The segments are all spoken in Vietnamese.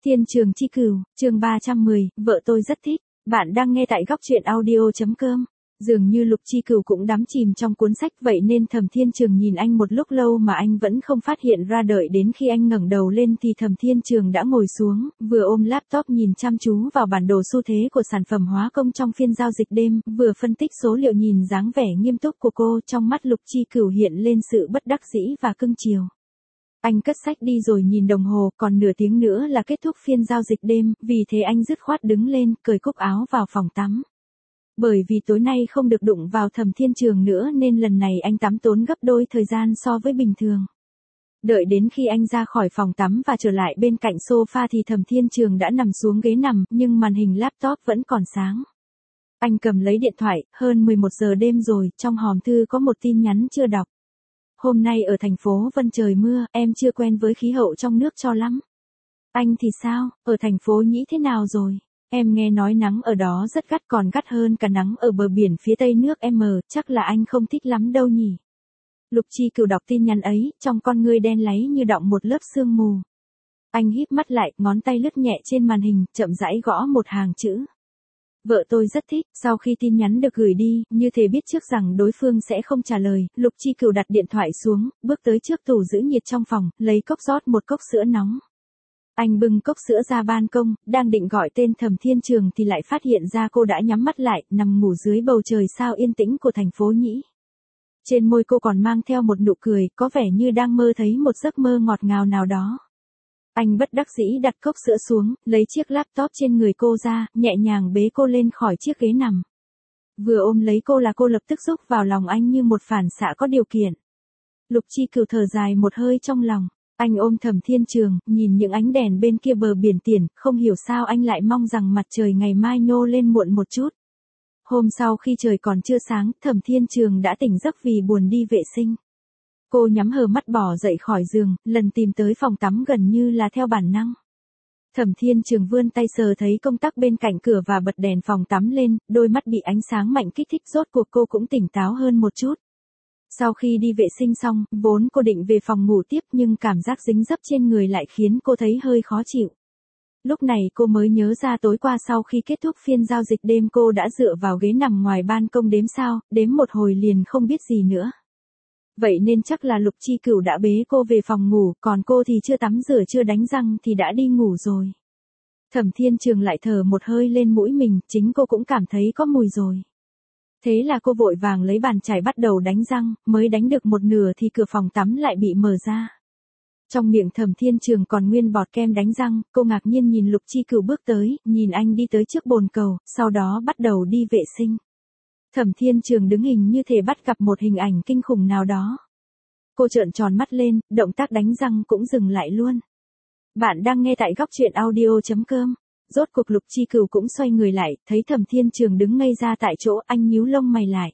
Thiên Trường Chi Cửu, chương 310, vợ tôi rất thích. Bạn đang nghe tại góc truyện audio.com. Dường như Lục Chi Cửu cũng đắm chìm trong cuốn sách vậy nên Thẩm Thiên Trường nhìn anh một lúc lâu mà anh vẫn không phát hiện ra, đợi đến khi anh ngẩng đầu lên thì Thẩm Thiên Trường đã ngồi xuống, vừa ôm laptop nhìn chăm chú vào bản đồ xu thế của sản phẩm hóa công trong phiên giao dịch đêm, vừa phân tích số liệu. Nhìn dáng vẻ nghiêm túc của cô, trong mắt Lục Chi Cửu hiện lên sự bất đắc dĩ và cưng chiều. Anh cất sách đi rồi nhìn đồng hồ, còn nửa tiếng nữa là kết thúc phiên giao dịch đêm, vì thế anh dứt khoát đứng lên, cởi cúc áo vào phòng tắm. Bởi vì tối nay không được đụng vào Thẩm Thiên Trường nữa nên lần này anh tắm tốn gấp đôi thời gian so với bình thường. Đợi đến khi anh ra khỏi phòng tắm và trở lại bên cạnh sofa thì Thẩm Thiên Trường đã nằm xuống ghế nằm, nhưng màn hình laptop vẫn còn sáng. Anh cầm lấy điện thoại, hơn 11 giờ đêm rồi, trong hòm thư có một tin nhắn chưa đọc. Hôm nay ở thành phố Vân trời mưa, em chưa quen với khí hậu trong nước cho lắm. Anh thì sao, ở thành phố Nhĩ thế nào rồi? Em nghe nói nắng ở đó rất gắt, còn gắt hơn cả nắng ở bờ biển phía tây nước em, chắc là anh không thích lắm đâu nhỉ. Lục Chi Cửu đọc tin nhắn ấy, trong con ngươi đen láy như đọng một lớp sương mù. Anh híp mắt lại, ngón tay lướt nhẹ trên màn hình, chậm rãi gõ một hàng chữ. Vợ tôi rất thích. Sau khi tin nhắn được gửi đi, như thể biết trước rằng đối phương sẽ không trả lời, Lục Chi Cửu đặt điện thoại xuống, bước tới trước tủ giữ nhiệt trong phòng, lấy cốc rót một cốc sữa nóng. Anh bưng cốc sữa ra ban công, đang định gọi tên Thẩm Thiên Trường thì lại phát hiện ra cô đã nhắm mắt lại, nằm ngủ dưới bầu trời sao yên tĩnh của thành phố Nhĩ. Trên môi cô còn mang theo một nụ cười, có vẻ như đang mơ thấy một giấc mơ ngọt ngào nào đó. Anh bất đắc dĩ đặt cốc sữa xuống, lấy chiếc laptop trên người cô ra, nhẹ nhàng bế cô lên khỏi chiếc ghế nằm. Vừa ôm lấy cô là cô lập tức rúc vào lòng anh như một phản xạ có điều kiện. Lục Chi Cửu thở dài một hơi trong lòng. Anh ôm Thẩm Thiên Trường, nhìn những ánh đèn bên kia bờ biển Tiền, không hiểu sao anh lại mong rằng mặt trời ngày mai nhô lên muộn một chút. Hôm sau khi trời còn chưa sáng, Thẩm Thiên Trường đã tỉnh giấc vì buồn đi vệ sinh. Cô nhắm hờ mắt bỏ dậy khỏi giường, lần tìm tới phòng tắm gần như là theo bản năng. Thẩm Thiên Trường vươn tay sờ thấy công tắc bên cạnh cửa và bật đèn phòng tắm lên, đôi mắt bị ánh sáng mạnh kích thích, rốt cuộc cô cũng tỉnh táo hơn một chút. Sau khi đi vệ sinh xong, vốn cô định về phòng ngủ tiếp nhưng cảm giác dính dấp trên người lại khiến cô thấy hơi khó chịu. Lúc này cô mới nhớ ra tối qua sau khi kết thúc phiên giao dịch đêm cô đã dựa vào ghế nằm ngoài ban công đếm sao, đếm một hồi liền không biết gì nữa. Vậy nên chắc là Lục Chi Cửu đã bế cô về phòng ngủ, còn cô thì chưa tắm rửa chưa đánh răng thì đã đi ngủ rồi. Thẩm Thiên Trường lại thở một hơi lên mũi mình, chính cô cũng cảm thấy có mùi rồi. Thế là cô vội vàng lấy bàn chải bắt đầu đánh răng, mới đánh được một nửa thì cửa phòng tắm lại bị mở ra. Trong miệng Thẩm Thiên Trường còn nguyên bọt kem đánh răng, cô ngạc nhiên nhìn Lục Chi Cửu bước tới, nhìn anh đi tới trước bồn cầu, sau đó bắt đầu đi vệ sinh. Thẩm Thiên Trường đứng hình như thể bắt gặp một hình ảnh kinh khủng nào đó. Cô trợn tròn mắt lên, động tác đánh răng cũng dừng lại luôn. Bạn đang nghe tại góc truyện audio.com. Rốt cuộc Lục Chi Cửu cũng xoay người lại, thấy Thẩm Thiên Trường đứng ngây ra tại chỗ, anh nhíu lông mày lại.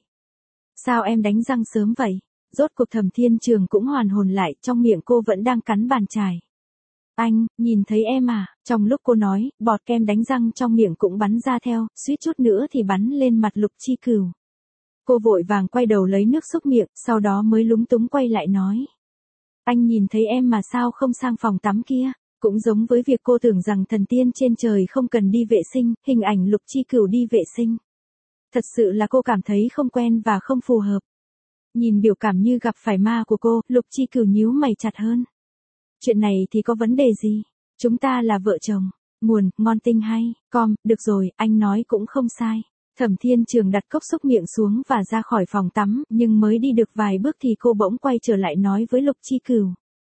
Sao em đánh răng sớm vậy? Rốt cuộc Thẩm Thiên Trường cũng hoàn hồn lại, trong miệng cô vẫn đang cắn bàn chải. Anh, nhìn thấy em à? Trong lúc cô nói, bọt kem đánh răng trong miệng cũng bắn ra theo, suýt chút nữa thì bắn lên mặt Lục Chi Cửu. Cô vội vàng quay đầu lấy nước xúc miệng, sau đó mới lúng túng quay lại nói. Anh nhìn thấy em mà sao không sang phòng tắm kia? Cũng giống với việc cô tưởng rằng thần tiên trên trời không cần đi vệ sinh, hình ảnh Lục Chi Cửu đi vệ sinh. Thật sự là cô cảm thấy không quen và không phù hợp. Nhìn biểu cảm như gặp phải ma của cô, Lục Chi Cửu nhíu mày chặt hơn. Chuyện này thì có vấn đề gì? Chúng ta là vợ chồng. Nguồn, ngon tinh hay, được rồi, anh nói cũng không sai. Thẩm Thiên Trường đặt cốc xúc miệng xuống và ra khỏi phòng tắm, nhưng mới đi được vài bước thì cô bỗng quay trở lại nói với Lục Chi Cửu.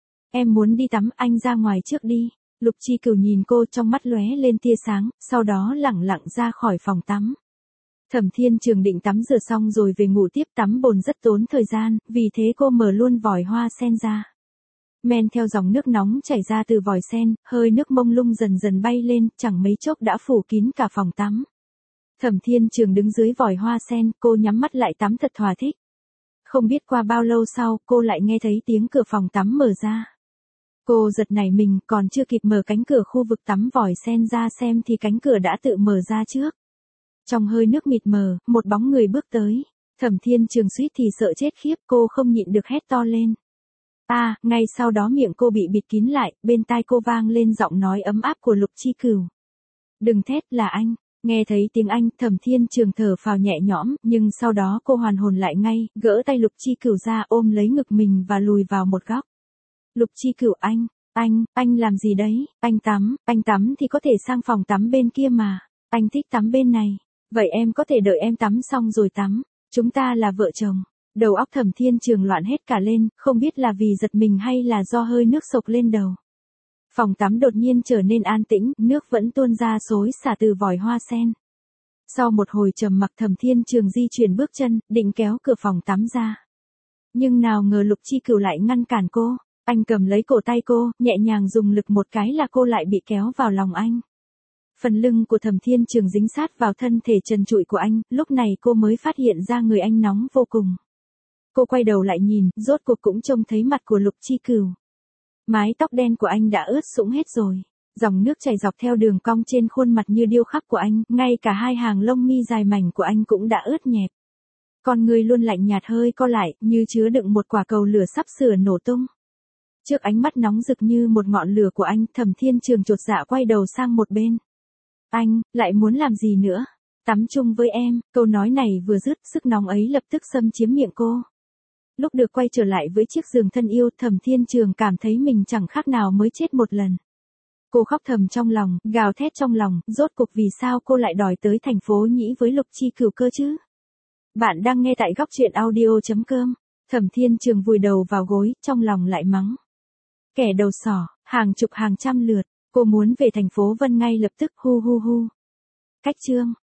Em muốn đi tắm, anh ra ngoài trước đi. Lục Chi Cửu nhìn cô, trong mắt lóe lên tia sáng, sau đó lẳng lặng ra khỏi phòng tắm. Thẩm Thiên Trường định tắm rửa xong rồi về ngủ tiếp, tắm bồn rất tốn thời gian, vì thế cô mở luôn vòi hoa sen ra. Men theo dòng nước nóng chảy ra từ vòi sen, hơi nước mông lung dần dần bay lên, chẳng mấy chốc đã phủ kín cả phòng tắm. Thẩm Thiên Trường đứng dưới vòi hoa sen, cô nhắm mắt lại tắm thật thỏa thích. Không biết qua bao lâu sau, cô lại nghe thấy tiếng cửa phòng tắm mở ra. Cô giật nảy mình, còn chưa kịp mở cánh cửa khu vực tắm vòi sen ra xem thì cánh cửa đã tự mở ra trước. Trong hơi nước mịt mờ, một bóng người bước tới. Thẩm Thiên Trường suýt thì sợ chết khiếp, cô không nhịn được hét to lên. Ngay sau đó miệng cô bị bịt kín lại, bên tai cô vang lên giọng nói ấm áp của Lục Chi Cửu. Đừng thét, là anh. Nghe thấy tiếng anh, Thẩm Thiên Trường thở phào nhẹ nhõm, nhưng sau đó cô hoàn hồn lại ngay, gỡ tay Lục Chi Cửu ra ôm lấy ngực mình và lùi vào một góc. Lục Chi Cửu, anh làm gì đấy? Anh tắm thì có thể sang phòng tắm bên kia mà. Anh thích tắm bên này. Vậy em có thể đợi em tắm xong rồi tắm. Chúng ta là vợ chồng. Đầu óc Thẩm Thiên Trường loạn hết cả lên, không biết là vì giật mình hay là do hơi nước sộc lên đầu. Phòng tắm đột nhiên trở nên an tĩnh, nước vẫn tuôn ra xối xả từ vòi hoa sen. Sau một hồi trầm mặc, Thẩm Thiên Trường di chuyển bước chân, định kéo cửa phòng tắm ra. Nhưng nào ngờ Lục Chi Cửu lại ngăn cản cô. Anh cầm lấy cổ tay cô, nhẹ nhàng dùng lực một cái là cô lại bị kéo vào lòng anh. Phần lưng của Thẩm Thiên Trường dính sát vào thân thể trần trụi của anh, lúc này cô mới phát hiện ra người anh nóng vô cùng. Cô quay đầu lại nhìn, rốt cuộc cũng trông thấy mặt của Lục Chi Cửu. Mái tóc đen của anh đã ướt sũng hết rồi. Dòng nước chảy dọc theo đường cong trên khuôn mặt như điêu khắc của anh, ngay cả hai hàng lông mi dài mảnh của anh cũng đã ướt nhẹp. Con người luôn lạnh nhạt hơi co lại, như chứa đựng một quả cầu lửa sắp sửa nổ tung. Trước ánh mắt nóng rực như một ngọn lửa của anh, Thẩm Thiên Trường chột dạ quay đầu sang một bên. Anh, lại muốn làm gì nữa? Tắm chung với em, câu nói này vừa dứt, sức nóng ấy lập tức xâm chiếm miệng cô. Lúc được quay trở lại với chiếc giường thân yêu, Thẩm Thiên Trường cảm thấy mình chẳng khác nào mới chết một lần. Cô khóc thầm trong lòng, gào thét trong lòng, rốt cuộc vì sao cô lại đòi tới thành phố Nhĩ với Lục Chi Cửu cơ chứ? Bạn đang nghe tại góc truyện audio.com. Thẩm Thiên Trường vùi đầu vào gối, trong lòng lại mắng. Kẻ đầu sỏ, hàng chục hàng trăm lượt, cô muốn về thành phố Vân ngay lập tức, hu hu hu. Cách chương.